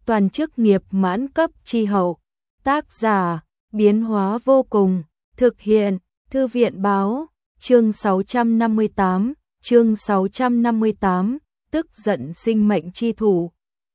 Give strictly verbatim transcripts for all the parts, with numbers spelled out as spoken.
toàn chức nghiệp mãn cấp chi hậu. Tác giả, biến hóa vô cùng, thực hiện, Thư viện báo, chương sáu trăm năm mươi tám, chương sáu trăm năm mươi tám, tức giận sinh mệnh chi thủ.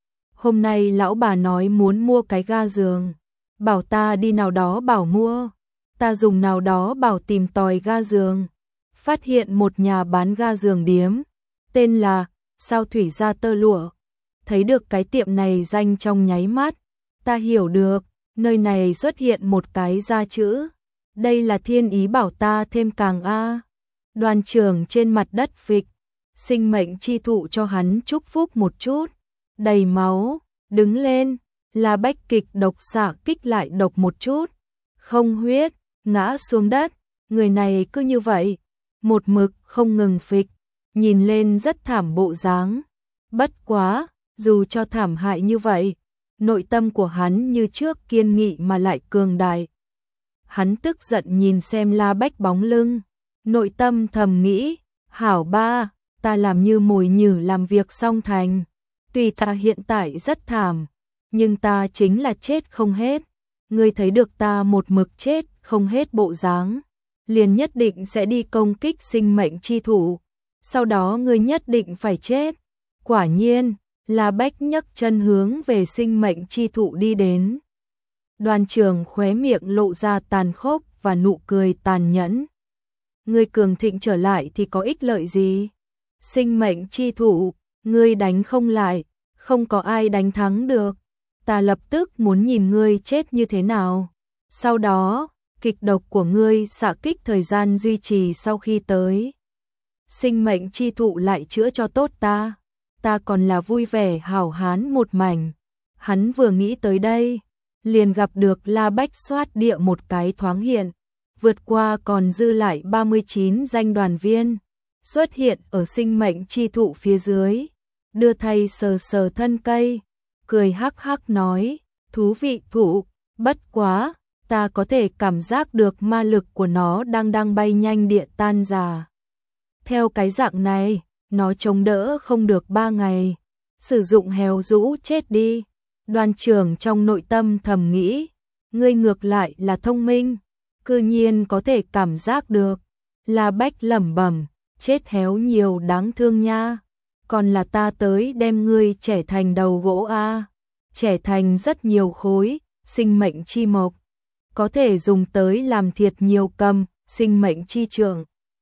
Hôm nay lão bà nói muốn mua cái ga giường, bảo ta đi nào đó bảo mua, ta dùng nào đó bảo tìm tòi ga giường, phát hiện một nhà bán ga giường điếm, tên là Sao Thủy Gia Tơ Lụa. Thấy được cái tiệm này danh trong nháy mắt, ta hiểu được, nơi này xuất hiện một cái gia chữ. Đây là thiên ý bảo ta thêm càng a. Đoàn trưởng trên mặt đất phịch, sinh mệnh chi thụ cho hắn chúc phúc một chút, đầy máu, đứng lên, là bách kịch độc xạ kích lại độc một chút, không huyết, ngã xuống đất, người này cứ như vậy, một mực không ngừng phịch, nhìn lên rất thảm bộ dáng. Bất quá, dù cho thảm hại như vậy, nội tâm của hắn như trước kiên nghị mà lại cường đại. Hắn tức giận nhìn xem La Bách bóng lưng, nội tâm thầm nghĩ, hảo ba, ta làm như mồi nhử làm việc xong thành. Tuy ta hiện tại rất thảm, nhưng ta chính là chết không hết. Ngươi thấy được ta một mực chết không hết bộ dáng, liền nhất định sẽ đi công kích sinh mệnh chi thủ. Sau đó ngươi nhất định phải chết. Quả nhiên, La Bách nhấc chân hướng về sinh mệnh chi thụ đi đến. Đoàn trưởng khóe miệng lộ ra tàn khốc và nụ cười tàn nhẫn. Ngươi cường thịnh trở lại thì có ích lợi gì? Sinh mệnh chi thụ, ngươi đánh không lại, không có ai đánh thắng được. Ta lập tức muốn nhìn ngươi chết như thế nào. Sau đó, kịch độc của ngươi xạ kích thời gian duy trì sau khi tới. Sinh mệnh chi thụ lại chữa cho tốt ta. Ta còn là vui vẻ hảo hán một mảnh. Hắn vừa nghĩ tới đây, liền gặp được La Bách xoát địa một cái thoáng hiện, vượt qua còn dư lại ba mươi chín danh đoàn viên, xuất hiện ở sinh mệnh chi thụ phía dưới, đưa thay sờ sờ thân cây, cười hắc hắc nói, thú vị thụ, bất quá, ta có thể cảm giác được ma lực của nó đang đang bay nhanh địa tan già. Theo cái dạng này, nó chống đỡ không được ba ngày, sử dụng heo rũ chết đi. Đoàn trưởng trong nội tâm thầm nghĩ, ngươi ngược lại là thông minh, cư nhiên có thể cảm giác được. La Bách lẩm bẩm, chết héo nhiều đáng thương nha, còn là ta tới đem ngươi trẻ thành đầu gỗ a, trẻ thành rất nhiều khối, sinh mệnh chi mộc, có thể dùng tới làm thiệt nhiều cầm, sinh mệnh chi trường.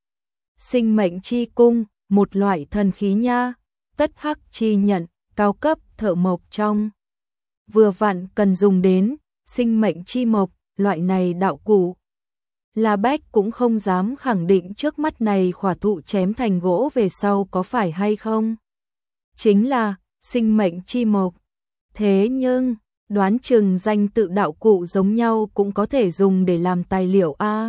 Sinh mệnh chi cung, một loại thần khí nha, tất hắc chi nhận, cao cấp thợ mộc trong. Vừa vặn cần dùng đến, sinh mệnh chi mộc, loại này đạo cụ. La Bách cũng không dám khẳng định trước mắt này khỏa thụ chém thành gỗ về sau có phải hay không. Chính là, sinh mệnh chi mộc. Thế nhưng, đoán chừng danh tự đạo cụ giống nhau cũng có thể dùng để làm tài liệu a.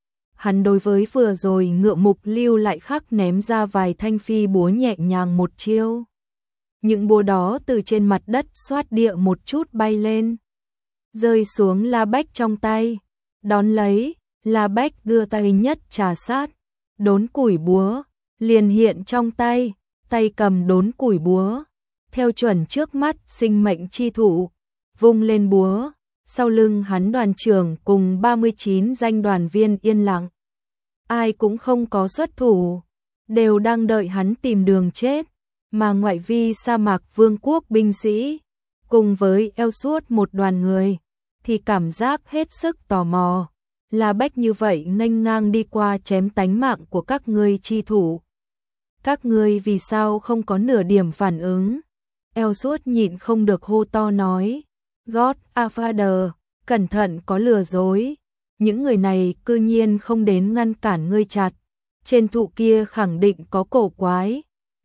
Hắn đối với vừa rồi ngựa mục lưu lại khắc ném ra vài thanh phi búa nhẹ nhàng một chiêu. Những búa đó từ trên mặt đất xoát địa một chút bay lên, rơi xuống La Bách trong tay. Đón lấy, La Bách đưa tay nhất trà sát, đốn củi búa, liền hiện trong tay, tay cầm đốn củi búa. Theo chuẩn trước mắt sinh mệnh chi thủ, vung lên búa, sau lưng hắn đoàn trưởng cùng ba mươi chín danh đoàn viên yên lặng. Ai cũng không có xuất thủ, đều đang đợi hắn tìm đường chết. Mà ngoại vi sa mạc vương quốc binh sĩ, cùng với eo suốt một đoàn người, thì cảm giác hết sức tò mò. La Bách như vậy nghênh ngang đi qua chém tánh mạng của các ngươi chi thủ. Các ngươi vì sao không có nửa điểm phản ứng? Eo suốt nhịn không được hô to nói, God Father, cẩn thận có lừa dối. Những người này cư nhiên không đến ngăn cản ngươi chặt. Trên thụ kia khẳng định có cổ quái.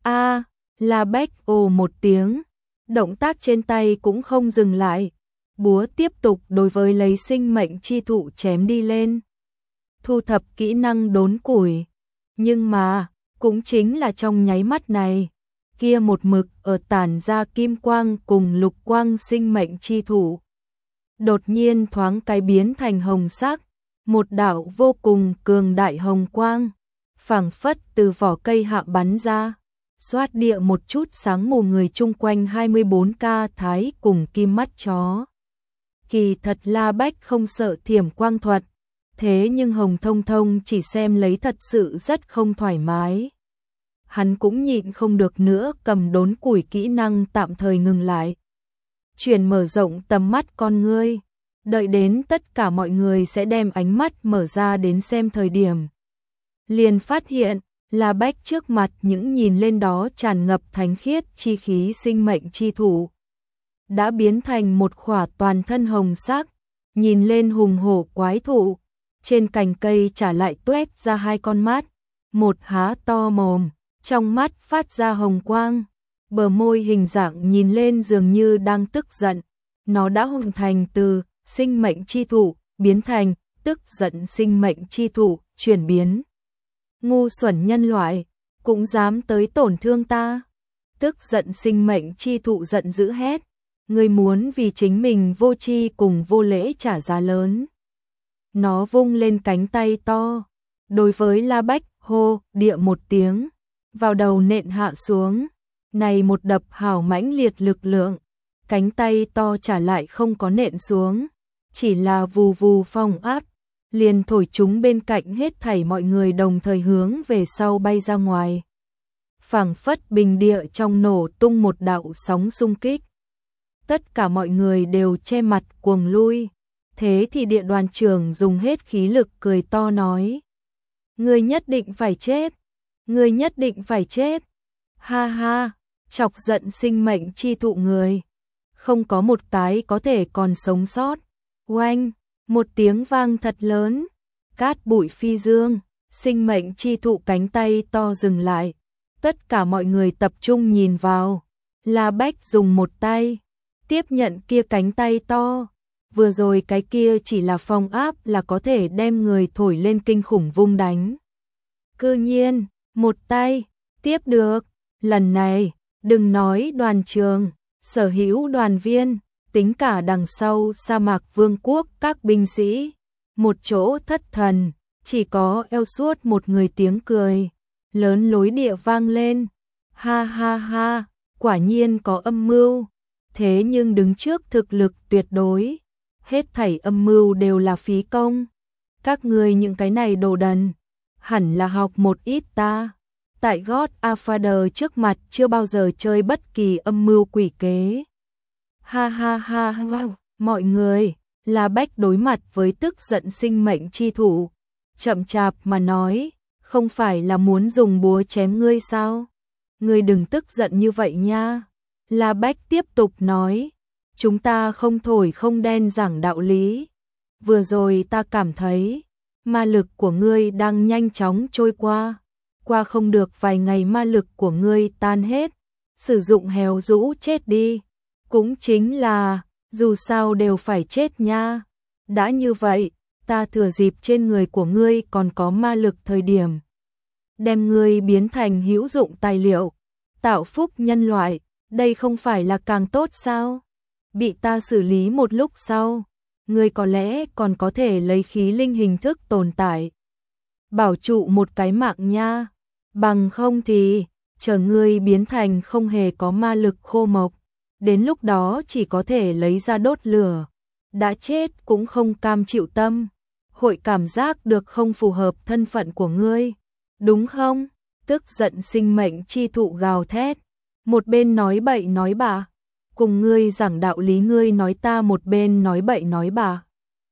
A La Bách ồ một tiếng, động tác trên tay cũng không dừng lại, búa tiếp tục đối với lấy sinh mệnh chi thụ chém đi lên. Thu thập kỹ năng đốn củi, nhưng mà, cũng chính là trong nháy mắt này, kia một mực ở tản ra kim quang cùng lục quang sinh mệnh chi thụ. Đột nhiên thoáng cái biến thành hồng sắc, một đạo vô cùng cường đại hồng quang, phảng phất từ vỏ cây hạ bắn ra. xoát địa một chút sáng mù người chung quanh hai mươi bốn ca thái cùng kim mắt chó. Kỳ thật La Bách không sợ thiểm quang thuật, thế nhưng Hồng Thông Thông chỉ xem lấy thật sự rất không thoải mái. Hắn cũng nhịn không được nữa, cầm đốn củi kỹ năng tạm thời ngừng lại. Chuyển mở rộng tầm mắt con ngươi, đợi đến tất cả mọi người sẽ đem ánh mắt mở ra đến xem thời điểm. Liền phát hiện, La Bách trước mặt những nhìn lên đó tràn ngập thánh khiết chi khí sinh mệnh chi thủ. Đã biến thành một khỏa toàn thân hồng sắc, nhìn lên hùng hổ quái thụ, trên cành cây trả lại tuét ra hai con mắt, một há to mồm, trong mắt phát ra hồng quang, bờ môi hình dạng nhìn lên dường như đang tức giận, nó đã hình thành từ sinh mệnh chi thụ, biến thành tức giận sinh mệnh chi thụ, chuyển biến. Ngu xuẩn nhân loại, cũng dám tới tổn thương ta. Tức giận sinh mệnh chi thụ giận dữ hét, ngươi muốn vì chính mình vô tri cùng vô lễ trả giá lớn. Nó vung lên cánh tay to, đối với La Bách hô địa một tiếng, vào đầu nện hạ xuống. Này một đập hào mãnh liệt lực lượng, cánh tay to trả lại không có nện xuống, chỉ là vù vù phong áp, liền thổi chúng bên cạnh hết thảy mọi người đồng thời hướng về sau bay ra ngoài. Phảng phất bình địa trong nổ tung một đạo sóng xung kích. Tất cả mọi người đều che mặt cuồng lui, thế thì địa đoàn trưởng dùng hết khí lực cười to nói. Ngươi nhất định phải chết, ngươi nhất định phải chết, ha ha, chọc giận sinh mệnh chi thụ người. Không có một cái có thể còn sống sót. Oanh, một tiếng vang thật lớn, cát bụi phi dương, sinh mệnh chi thụ cánh tay to dừng lại. Tất cả mọi người tập trung nhìn vào, La Bách dùng một tay tiếp nhận kia cánh tay to. Vừa rồi cái kia chỉ là phong áp là có thể đem người thổi lên kinh khủng vung đánh. Cư nhiên, một tay tiếp được, lần này, đừng nói đoàn trường, sở hữu đoàn viên, tính cả đằng sau sa mạc vương quốc các binh sĩ, một chỗ thất thần, chỉ có eo suốt một người tiếng cười, lớn lối địa vang lên, ha ha ha, quả nhiên có âm mưu, thế nhưng đứng trước thực lực tuyệt đối, hết thảy âm mưu đều là phí công, các ngươi những cái này đồ đần, hẳn là học một ít ta. Tại God Father trước mặt chưa bao giờ chơi bất kỳ âm mưu quỷ kế. Ha ha ha ha, mọi người, La Bách đối mặt với tức giận sinh mệnh chi thủ, chậm chạp mà nói, không phải là muốn dùng búa chém ngươi sao? Ngươi đừng tức giận như vậy nha. La Bách tiếp tục nói, chúng ta không thổi không đen giảng đạo lý. Vừa rồi ta cảm thấy, ma lực của ngươi đang nhanh chóng trôi qua. Qua không được vài ngày ma lực của ngươi tan hết, sử dụng heo rũ chết đi. Cũng chính là, dù sao đều phải chết nha. Đã như vậy, ta thừa dịp trên người của ngươi còn có ma lực thời điểm. Đem ngươi biến thành hữu dụng tài liệu, tạo phúc nhân loại, đây không phải là càng tốt sao? Bị ta xử lý một lúc sau, ngươi có lẽ còn có thể lấy khí linh hình thức tồn tại. Bảo trụ một cái mạng nha. Bằng không thì, chờ ngươi biến thành không hề có ma lực khô mộc, đến lúc đó chỉ có thể lấy ra đốt lửa. Đã chết cũng không cam chịu tâm, hội cảm giác được không phù hợp thân phận của ngươi, đúng không? Tức giận sinh mệnh chi thụ gào thét, một bên nói bậy nói bạ, cùng ngươi giảng đạo lý ngươi nói ta một bên nói bậy nói bạ.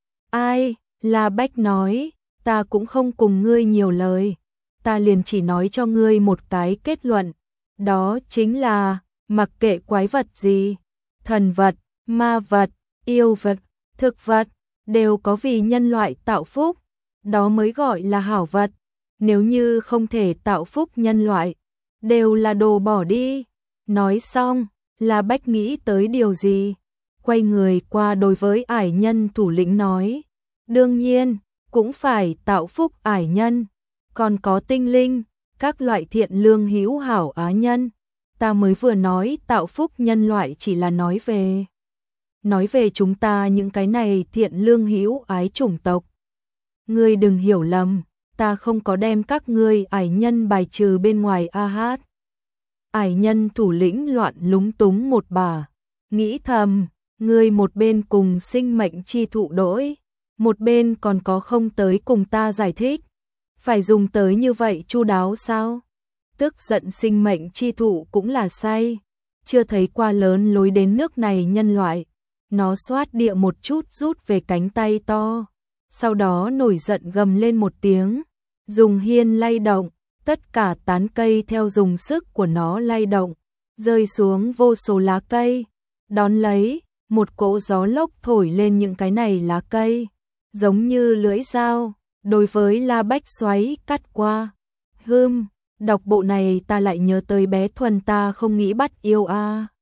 Ai? La Bách nói, ta cũng không cùng ngươi nhiều lời. Ta liền chỉ nói cho ngươi một cái kết luận, đó chính là, mặc kệ quái vật gì, thần vật, ma vật, yêu vật, thực vật, đều có vì nhân loại tạo phúc, đó mới gọi là hảo vật, nếu như không thể tạo phúc nhân loại, đều là đồ bỏ đi. Nói xong, La Bách nghĩ tới điều gì, quay người qua đối với ải nhân thủ lĩnh nói, đương nhiên, cũng phải tạo phúc ải nhân. Còn có tinh linh, các loại thiện lương hữu hảo á nhân. Ta mới vừa nói tạo phúc nhân loại chỉ là nói về. Nói về chúng ta những cái này thiện lương hữu ái chủng tộc. Ngươi đừng hiểu lầm, ta không có đem các ngươi ải nhân bài trừ bên ngoài a hát. Ải nhân thủ lĩnh loạn lúng túng một bà, nghĩ thầm, ngươi một bên cùng sinh mệnh chi thụ đổi, một bên còn có không tới cùng ta giải thích, phải dùng tới như vậy chu đáo sao? Tức giận sinh mệnh chi thụ cũng là say, chưa thấy qua lớn lối đến nước này nhân loại, nó xoát địa một chút rút về cánh tay to, sau đó nổi giận gầm lên một tiếng, dùng hiên lay động, tất cả tán cây theo dùng sức của nó lay động, rơi xuống vô số lá cây, đón lấy, một cỗ gió lốc thổi lên những cái này lá cây, giống như lưỡi dao, đối với La Bách xoáy cắt qua. Hưm, đọc bộ này ta lại nhớ tới bé Thuần ta không nghĩ bắt yêu a. À.